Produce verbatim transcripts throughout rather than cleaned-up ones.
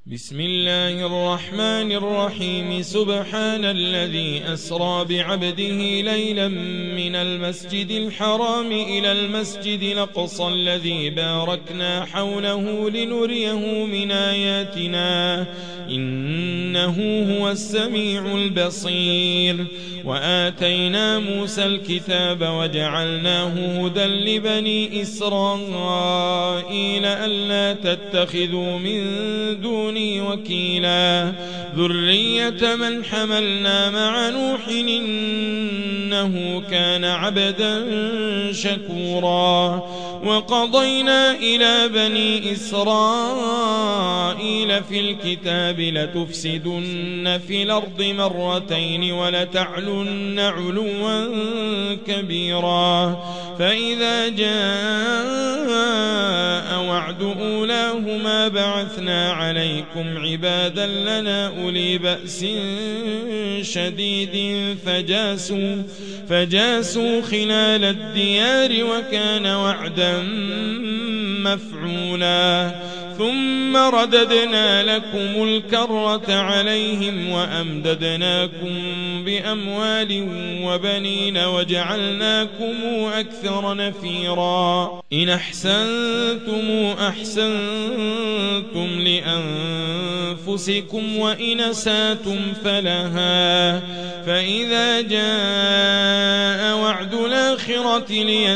بسم الله الرحمن الرحيم سبحان الذي أسرى بعبده ليلا من المسجد الحرام إلى المسجد الأقصى الذي باركنا حوله لنريه من آياتنا إنه هو السميع البصير. وآتينا موسى الكتاب وجعلناه هدى لبني إسرائيل ألا تتخذوا من دوني وكيلا ذرية من حملنا مع نوح إنه كان عبدا شكورا. وقضينا إلى بني إسرائيل في الكتاب لتفسدن في الأرض مرتين ولتعلن علوا كبيرا. فإذا جاء وعد أولاهما بعثنا عليكم عبادا لنا أولي بأس شديد فجاسوا, فجاسوا خلال الديار وكان وعدا مفعولا. ثم رددنا لكم الكرة عليهم وأمددناكم بأموال وبنين وجعلناكم أكثر نفيرا. إن أحسنتم أحسنتم لأنفسكم وإن أسأتم فلها. فإذا جاء وعد الآخرة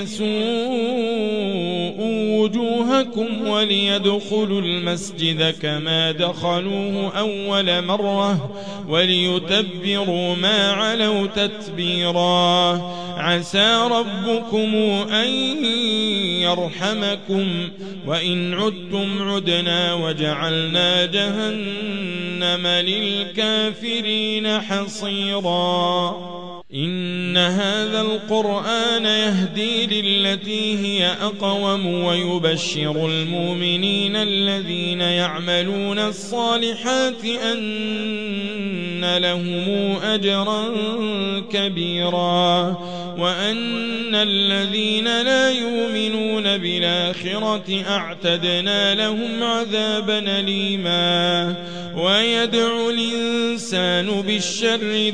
ليسوءوا وجوهكم وليدخلوا المسجد كما دخلوه أول مرة وليتبروا ما علوا تتبيرا. عسى ربكم أن يرحمكم وإن عدتم عدنا وجعلنا جهنم للكافرين حصيرا. إن هذا القرآن يهدي للتي هي أقوم ويبشر المؤمنين الذين يعملون الصالحات أن لهم أجرا كبيرا وأن الذين لا يؤمنون بالآخرة أعتدنا لهم عذابا أليما. ويدعو الإنسان بالشر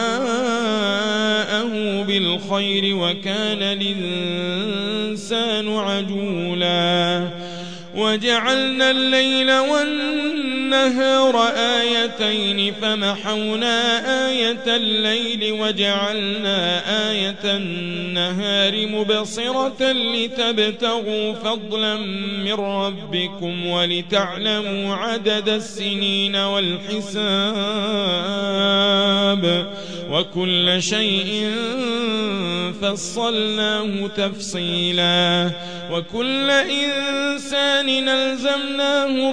دعاءه بالخير وكان الإنسان عجولا. وجعلنا الليل والنهار آيتين فمحونا آية الليل وجعلنا آية النهار مبصرة لتبتغوا فضلا من ربكم ولتعلموا عدد السنين والحساب وكل شيء فصلناه تفصيلا. وكل إنسان نلزمناه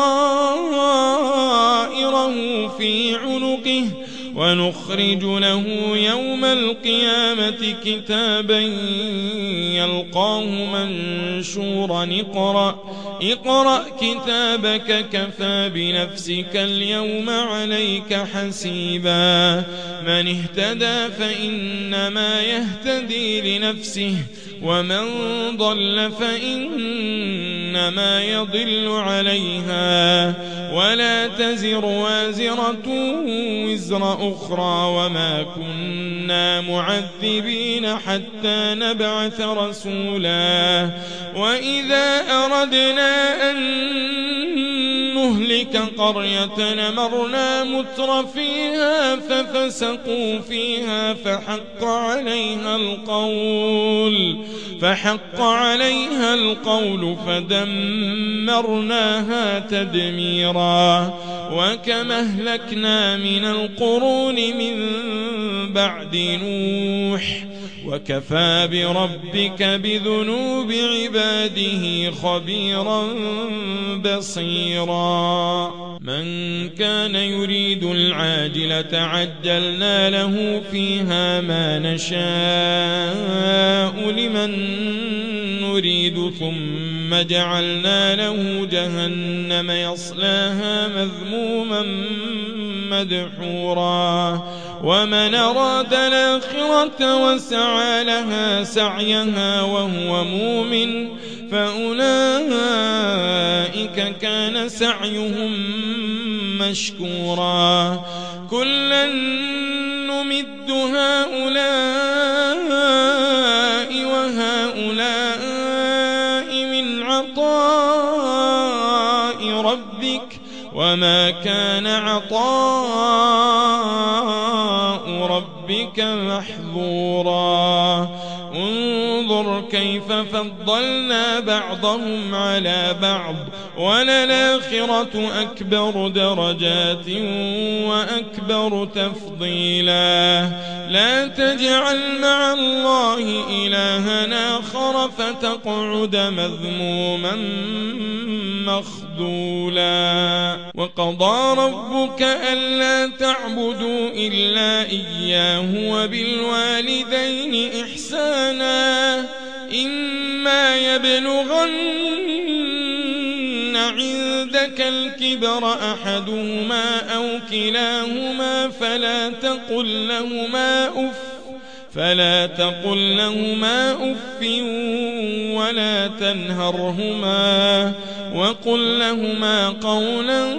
طائره في عنقه ونخرج له يوم القيامة كتابا يلقاه منشورا. اقرأ, اقرأ كتابك كفى بنفسك اليوم عليك حسيبا. من اهتدى فإنما يهتدي لنفسه ومن ضل فإنما يضل عليها ولا تزر وازرة وزر أخرى وما كنا معذبين حتى نبعث رسولا. وإذا أردنا أن نهلك قرية أمرنا متر فيها ففسقوا فيها فحق عليها القول فحق عليها القول فدمرناها تدميرا. وكما أهلكنا من القرون من بعد نوح وكفى بربك بذنوب عباده خبيرا بصيرا. من كان يريد العاجلة عجلنا له فيها ما نشاء لمن نريد ثم جعلنا له جهنم يصلاها مذموما مدحورا. ومن أراد الآخرة وسعى لها سعيها وهو مؤمن فأولئك كان سعيهم مشكورا كلا نمد هؤلاء وهؤلاء من عطاء ربك وما كان عطاء ربك محظورا انظر كيف فضلنا بعضهم على بعض وللآخرة أكبر درجات وأكبر تفضيلا لا تجعل مع الله إلهنا آخر فتقعد مذموما مخذولا وقضى ربك ألا تعبدوا إلا إياه وبالوالدين إحسانا إما يبلغن عندك الكبر أحدهما أو كلاهما فلا تقل لهما أف فلا تقل لهما أف ولا تنهرهما وقل لهما قولا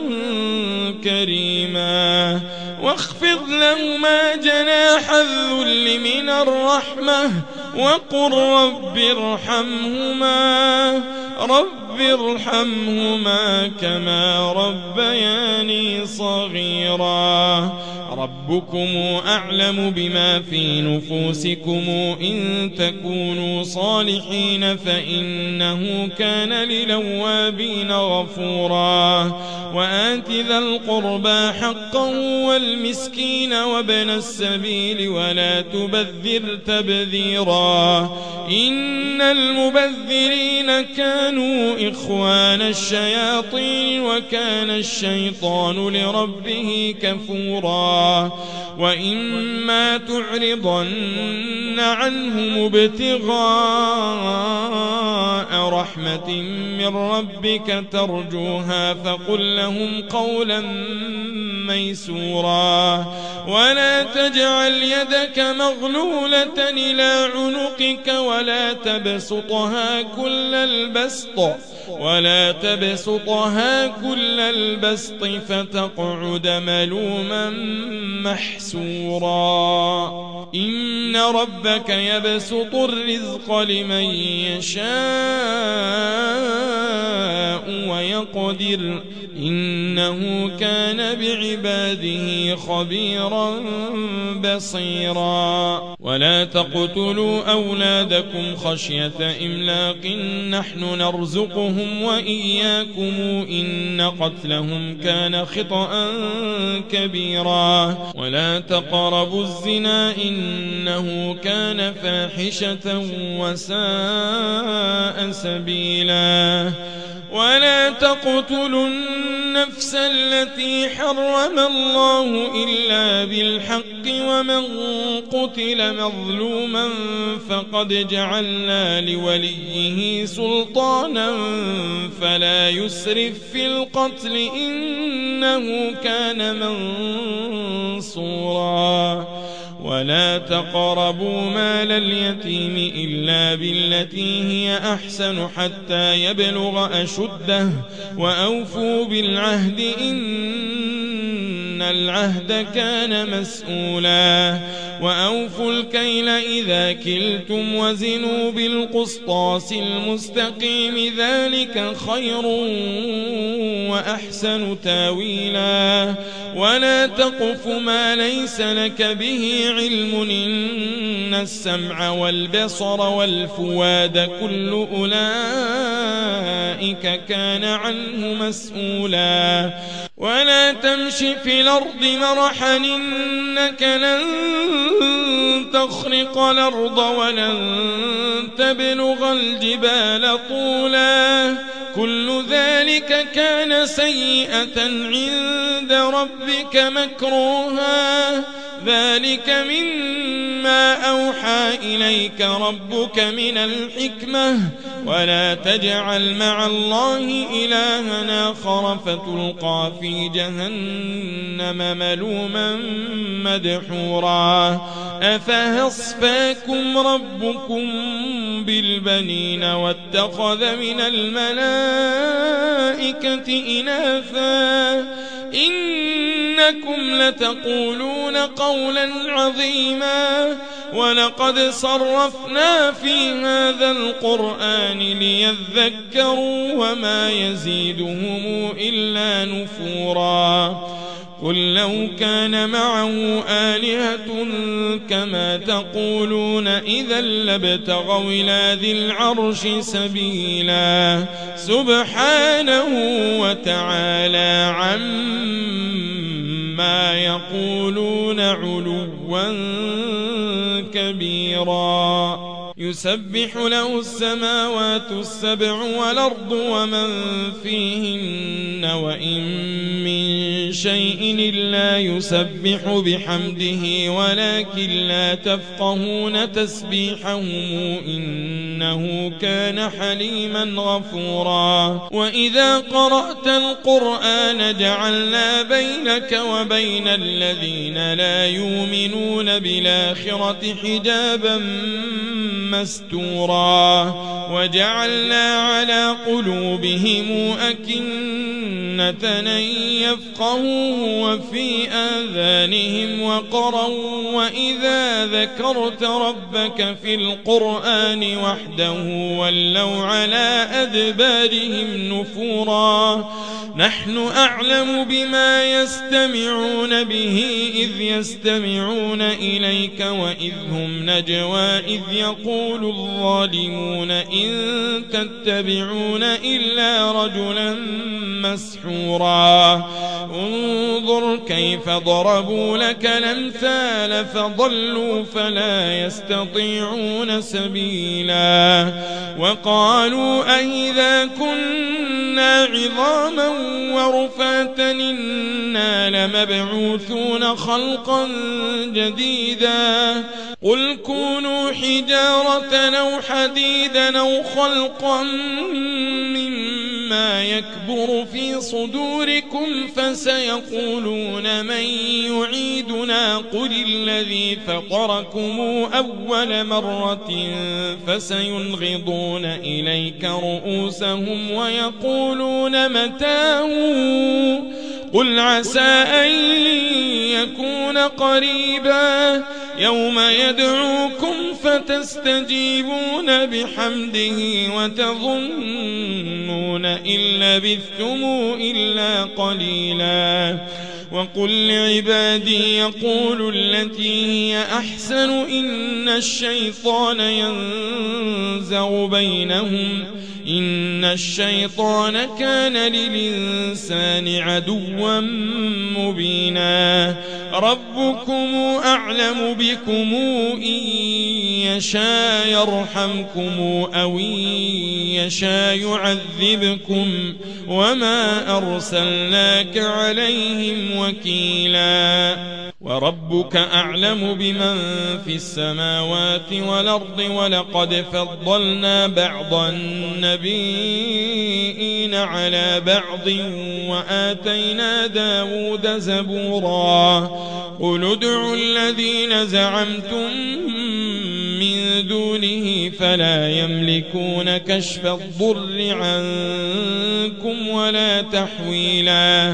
كريما واخفض لهما جناح الذل من الرحمة وقل رب ارحمهما رب ارحمهما كما ربياني صغيرا ربكم أعلم بما في نفوسكم إن تكونوا صالحين فإنه كان للأوابين غفورا وآت ذا القربى حقه والمسكين وابن السبيل ولا تبذر تبذيرا إن المبذرين كانوا إخوان الشياطين وكان الشيطان لربه كفورا وإما تعرضن عنهم ابتغاء رحمة من ربك ترجوها فقل لهم قولا ميسورا ولا تجعل يدك مغلولة إلى عنقك ولا تبسطها كل البسط ولا تبسطها كل البسط فتقعد ملوما محسورا إن ربك يبسط الرزق لمن يشاء ويقدر إنه كان بعباده خبيرا بصيرا ولا تقتلوا أولادكم خشية إملاق نحن نرزقهم وإياكم إن قتلهم كان خطأ كبيرا ولا تقربوا الزنا إنه كان فاحشة وساء سبيلا ولا تقتلوا النفس التي حرم الله إلا بالحق ومن قتل مظلوما فقد جعلنا لوليه سلطانا فلا يسرف في القتل إنه كان منصورا ولا تقربوا مال اليتيم إلا بالتي هي أحسن حتى يبلغ أشده وأوفوا بالعهد إن العهد كان مسؤولا وأوفوا الكيل إذا كلتم وزنوا بالقسطاس المستقيم ذلك خير وأحسن تاويلا ولا تقف ما ليس لك به علم إن السمع والبصر والفؤاد كل أولئك كان عنه مسؤولا ولا تمش في الأرض مرحا إنك لن تخرق الأرض ولن تبلغ الجبال طولا كل ذلك كان سيئة عند ربك مكروها ذلك مما أوحى إليك ربك من الحكمة ولا تجعل مع الله إلها آخر فتلقى في جهنم ملوما مدحورا أفأصفاكم ربكم بالبنين واتخذ من الملائكة إناثا إن إنكم لتقولون قولا عظيما ولقد صرفنا في هذا القرآن ليذكروا وما يزيدهم إلا نفورا قل لو كان معه آلهة كما تقولون إذا لابتغوا إلى ذي العرش سبيلا سبحانه وتعالى عما يقولون علوا كبيرا يسبح له السماوات السبع والأرض ومن فيهن وإن من شيء إلا يسبح بحمده ولكن لا تفقهون تسبيحهم إنه كان حليما غفورا وإذا قرأت القرآن جعلنا بينك وبين الذين لا يؤمنون بالآخرة حجابا مستورا وجعلنا على قلوبهم أكنة أن يفقهوا وفي آذانهم وقرا وإذا ذكرت ربك في القرآن وحده ولوا على أدبارهم نفورا نحن أعلم بما يستمعون به إذ يستمعون إليك وإذ هم نجوى إذ يقول الظالمون إن تتبعون إلا رجلا مسحورا انظر كيف ضربوا لك الأمثال فضلوا فلا يستطيعون سبيلا وقالوا أئذا كنا عظاما ورفاتا إنا لمبعوثون خلقا جديدا قل كونوا حجارة أو حديدا أو خلقا مما يكبر في صدوركم فسيقولون من يعيدنا قل الذي فطركم أول مرة فسينغضون إليك رؤوسهم ويقولون متاه قل عسى أن يكون قريبا يوم يدعوكم فتستجيبون بحمده وتظنون إن لبثتم إلا قليلا وقل لعبادي يقولوا التي هي أحسن إن الشيطان ينزغ بينهم إن الشيطان كان للإنسان عدوا مبينا ربكم أعلم بكم إن يشاء يرحمكم أو إن يشاء يعذبكم وما أرسلناك عليهم وكيلا وربك أعلم بمن في السماوات والأرض ولقد فضلنا بعض النبيين على بعض وآتينا داود زبورا قل ادعوا الذين زعمتم من دونه فلا يملكون كشف الضر عنكم ولا تحويلا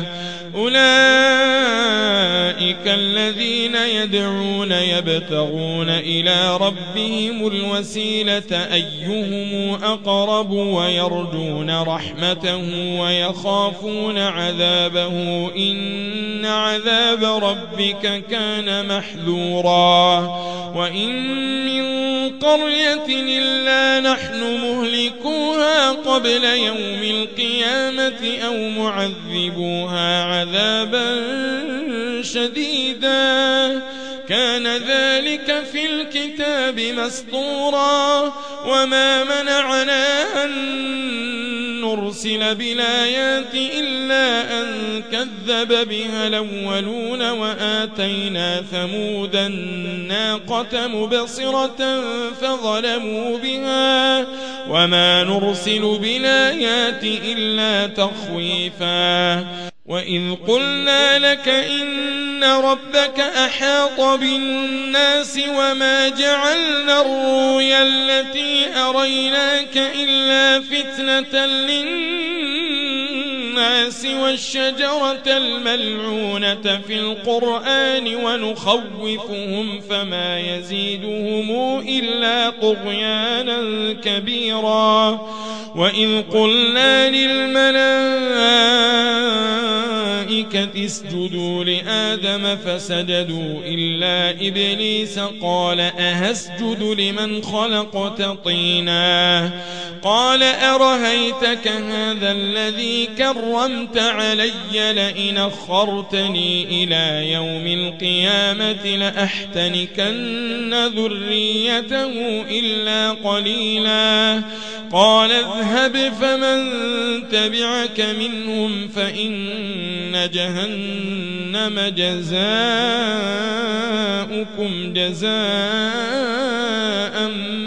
أولئك الذين يدعون يبتغون إلى ربهم الوسيلة أيهم أقرب ويرجون رحمته ويخافون عذابه إن عذاب ربك كان محذورا وإن من قرية إلا نحن مهلكوها قبل يوم القيامة أو معذبوها عذابا شديدا كان ذلك في الكتاب مسطورا وما منعنا أن نرسل بالآيات إلا أن كذب بها الأولون وآتينا ثمود الناقة مبصرة فظلموا بها وما نرسل بالآيات إلا تخويفا وإذ قلنا لك إن ربك أحاط بالناس وما جعلنا الرؤيا التي أريناك إلا فتنة للناس الناس والشجرة الملعونة في القرآن ونخوفهم فما يزيدهم إلا طغيانا كبيرا. وإذ قلنا للملائكة اسجدوا لآدم فسجدوا إلا إبليس قال أهسجد لمن خلقت طينا قال أرهيتك هذا الذي كرمت علي لئن أخرتني إلى يوم القيامة لأحتنكن ذريته إلا قليلا. قال اذهب فمن تبعك منهم فإن جهنم جزاؤكم جزاء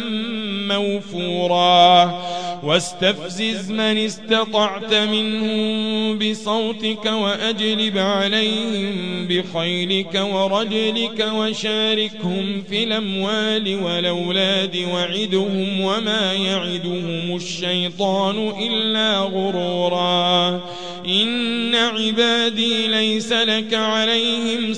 موفورا. واستفزز من استطعت منهم بصوتك وأجلب عليهم بخيلك ورجلك وشاركهم في الأموال والأولاد وعدهم وما يعدهم الشيطان إلا غرورا. إن عبادي ليس لك عليهم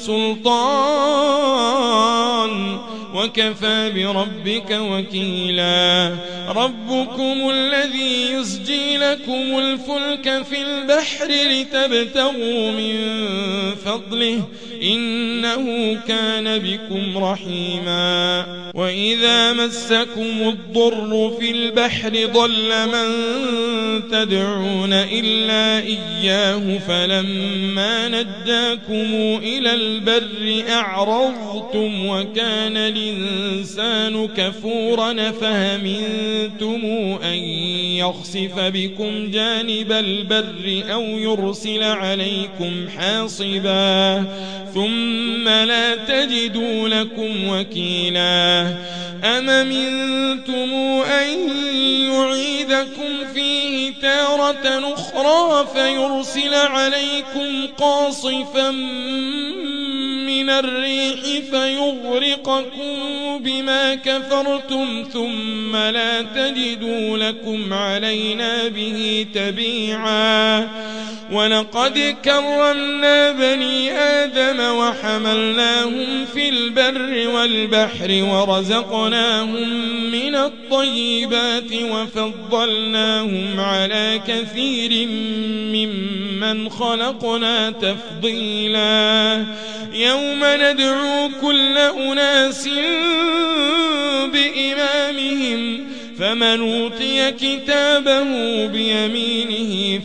سلطان وكفى بربك وكيلا. ربكم الذي يسجي لكم الفلك في البحر لتبتغوا من فضله إنه كان بكم رحيما. وإذا مسكم الضر في البحر ضل من تدعون إلا إياه فلما نجاكم إلى البر أعرضتم وكان الإنسان كفورا فهمنتم أن يخسف بكم جانب البر أو يرسل عليكم حاصبا ثم لا تجدوا لكم وكيلا. أم أمنتم أن يعيدكم فيه تارة أخرى فيرسل عليكم قاصفا من الريح فيغرقكم بما كفرتم ثم لا تجدوا لكم علينا به تبيعا. ولقد كرمنا بني آدم وحملناهم في البر والبحر ورزقناهم من الطيبات وفضلناهم على كثير ممن خلقنا تفضيلا. يوم ندعو كل أناس بإمامهم فمن أوتي كتابه بيمينه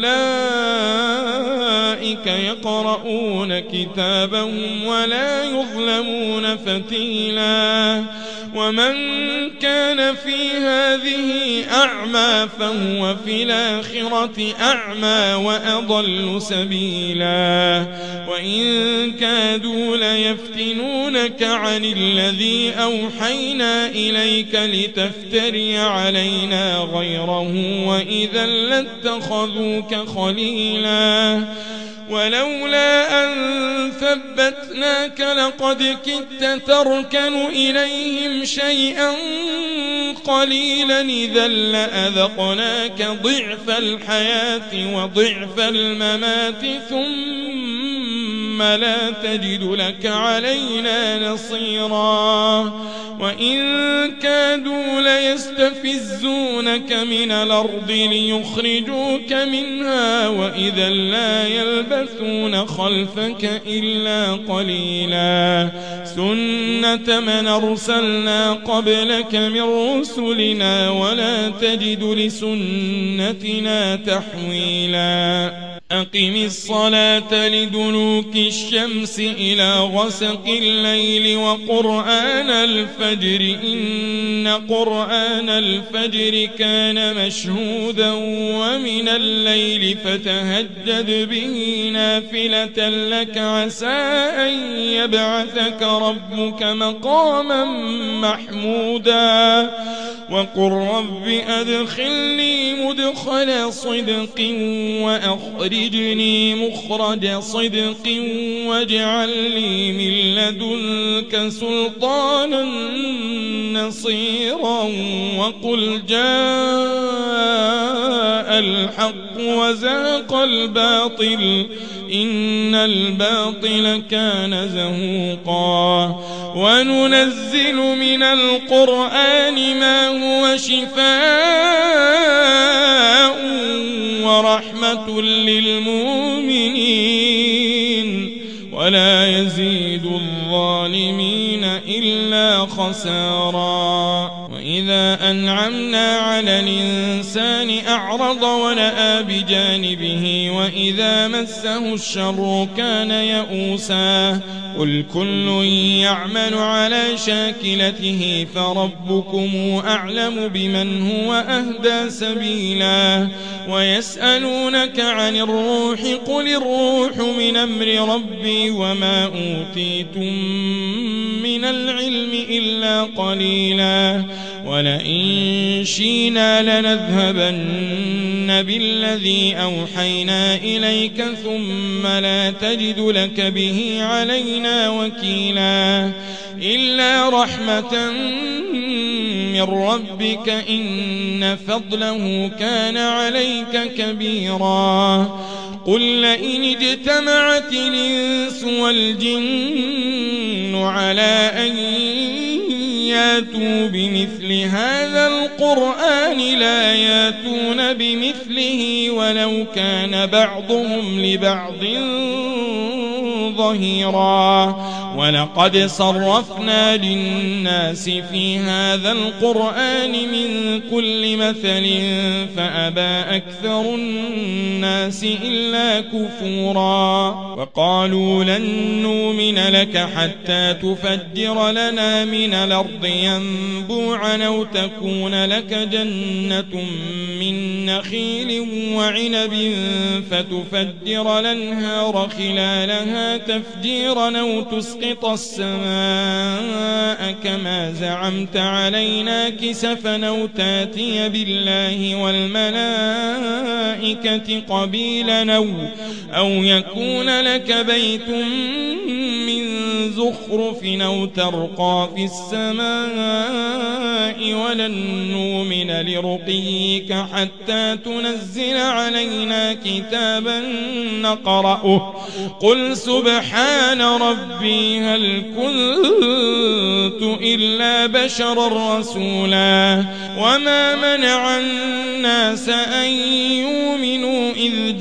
فأولئك يقرؤون كتابهم ولا يظلمون فتيلا. ومن كان في هذه أعمى فهو في الآخرة أعمى وأضل سبيلا. وإن كادوا ليفتنونك عن الذي أوحينا إليك لتفتري علينا غيره وإذا لاتخذوك خليلا. ولولا أن ثبتناك لقد كدت تركن إليهم شيئا قليلا إذا لأذقناك ضعف الحياة وضعف الممات ثم لا تجد لك علينا نصيرا. وإن كادوا ليستفزونك من الأرض ليخرجوك منها وإذا لا يلبثون خلفك إلا قليلا. سنة من أرسلنا قبلك من رسلنا ولا تجد لسنتنا تحويلا. أقم الصلاة لدلوك الشمس إلى غسق الليل وقرآن الفجر إن قرآن الفجر كان مشهودا ومن الليل فتهجد به نافلة لك عسى أن يبعثك ربك مقاما محمودا. وقل رب أدخلني مدخل صدق وأخرجني مخرج صدق واجعل لي من لدنك سلطانا نصيرا. وقل جاء الحق وزهق الباطل إن الباطل كان زهوقا وننزل من القرآن ما هو شفاء ورحمة للمؤمنين ولا يزيد الظالمين إلا خسارا. وإذا أنعمنا على الإنسان أعرض ونأى بجانبه وإذا مسه الشر كان يئوسا قل كل يعمل على شاكلته فربكم أعلم بمن هو أهدى سبيلا. ويسألونك عن الروح قل الروح من أمر ربي وما أوتيتم من العلم إلا قليلا ولئن شئنا لنذهبن بالذي أوحينا إليك ثم لا تجد لك به علينا وكيلا إلا رحمة من ربك إن فضله كان عليك كبيرا. قل لئن اجتمعت الإنس والجن على أن ياتوا بمثل هذا القرآن لا ياتون بمثله ولو كان بعضهم لبعض ظهيرا. ولقد صرفنا للناس في هذا القرآن من كل مثل فأبى أكثر الناس إلا كفورا. وقالوا لن نؤمن لك حتى تفجر لنا من الأرض ينبوعا أو تكون لك جنة من نخيل وعنب فتفجر الأنهار خلالها تفجيرا أو تسقط السماء كما زعمت علينا كسفا أو تاتي بالله والملائكة قبيلا أو, أو يكون لك بيت من زخرف أو ترقى في السماء ولن نؤمن لرقيك حتى تنزل علينا كتابا نقرأه قل سبحان ربي هل كنت إلا بشرا رسولا. وما منع الناس أن يؤمنوا إذ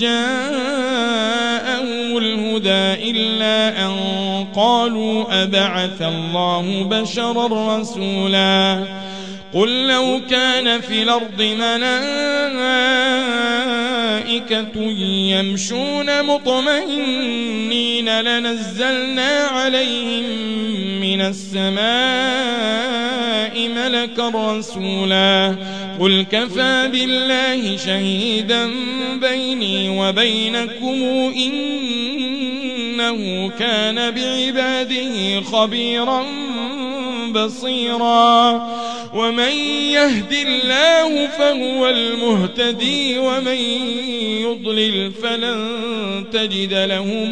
جاءهم الهدى إلا أن قالوا أبعث الله بشرا رسولا. قل لو كان في الأرض ملائكة يمشون مطمئنين لنزلنا عليهم من السماء ملكا رسولا. قل كفى بالله شهيدا بيني وبينكم إنه كان بعباده خبيرا بصيرا. ومن يهد الله فهو المهتدي ومن يضلل فلن تجد لهم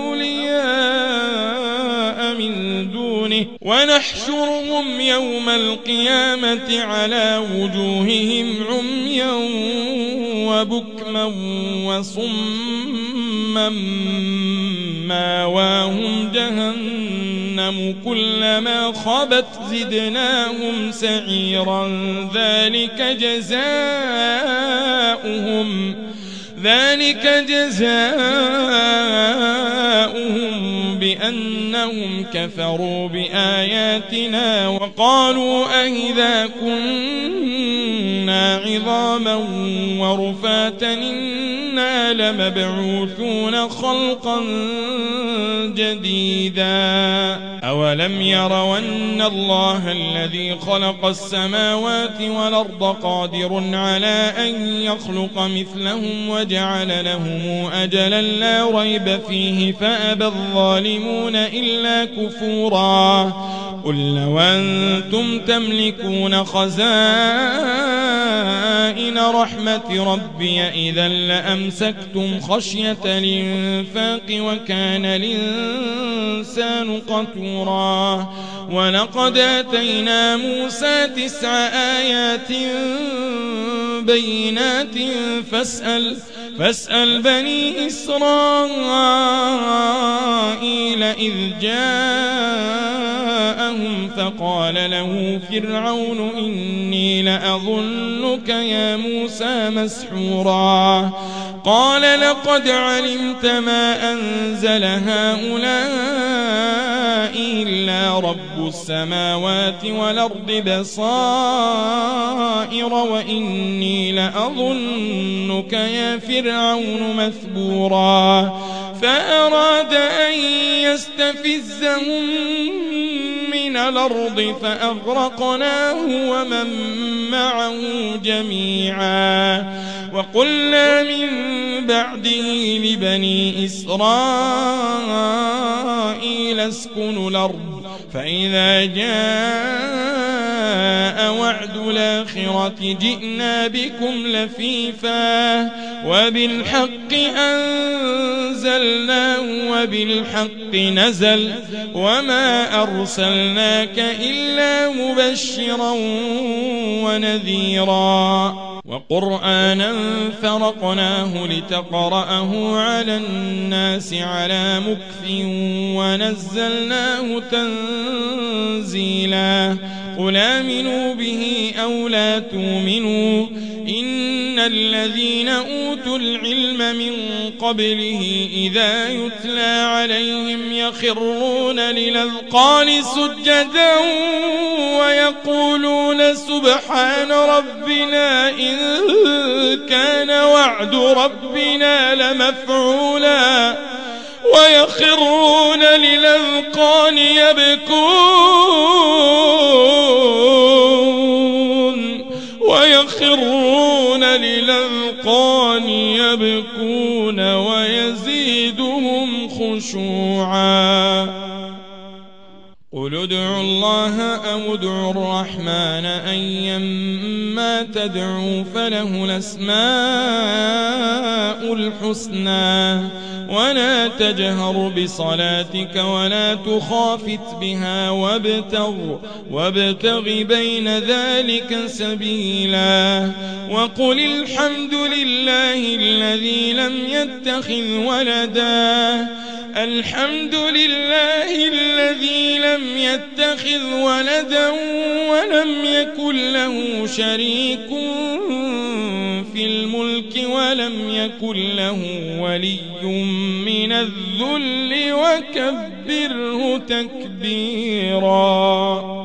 أولياء من دونه ونحشرهم يوم القيامة على وجوههم عميا وبكما وصما ماواهم جهنم كلما خبت زدناهم سعيرا ذلك جزاؤهم ذلك جزاؤهم بأنهم كفروا بآياتنا وقالوا أئذا كنا عظاما ورفاتا إنا لمبعوثون خلقا جديدا. أولم يروا أن الله الذي خلق السماوات والأرض قادر على أن يخلق مثلهم وجعل لهم أجلا لا ريب فيه فأبى الظالمون إلا كفورا. قل لو أنتم تملكون خزائن رحمة ربي إذا لأمسكتم خشية الإنفاق وكان الإنسان قتورا. ولقد آتينا موسى تسع آيات بينات فاسأل فاسأل بني إسرائيل إذ جاءهم فقال له فرعون إني لأظنك يا موسى مسحورا قال لقد علمت ما أنزل هؤلاء إلا رب السماوات والأرض بصائر وإني لأظنك يا فرعون مثبورا فأراد أن يستفزهم من الأرض فأغرقناه ومن معه جميعا وقلنا من بعده لبني إسرائيل اسكنوا الأرض فإذا جاء وعد الآخرة جئنا بكم لفيفا وبالحق أنزلناه وبالحق نزل وما أرسلناك إلا مبشرا ونذيرا وقرآنا فرقناه لتقرأه على الناس على مكث ونزلناه تنزيلا قل آمنوا به أو لا تؤمنوا إن الذين أوتوا العلم من قبله إذا يتلى عليهم يخرون للأذقان سجدا ويقولون سبحان ربنا إن كان وعد ربنا لمفعولا ويخرون للأذقان يبكون ويخرون للأذقان يبكون ويزيدهم خشوعا قل ادعوا الله أو ادعوا الرحمن أيما تدعوا فله الأسماء الحسنى ولا تجهر بصلاتك ولا تخافت بها وابتغ, وابتغ بين ذلك سبيلا وقل الحمد لله الذي لم يتخذ ولدا الحمد لله الذي لم يتخذ ولدا ولم يكن له شريك في الملك ولم يكن له ولي من الذل وكبره تكبيرا.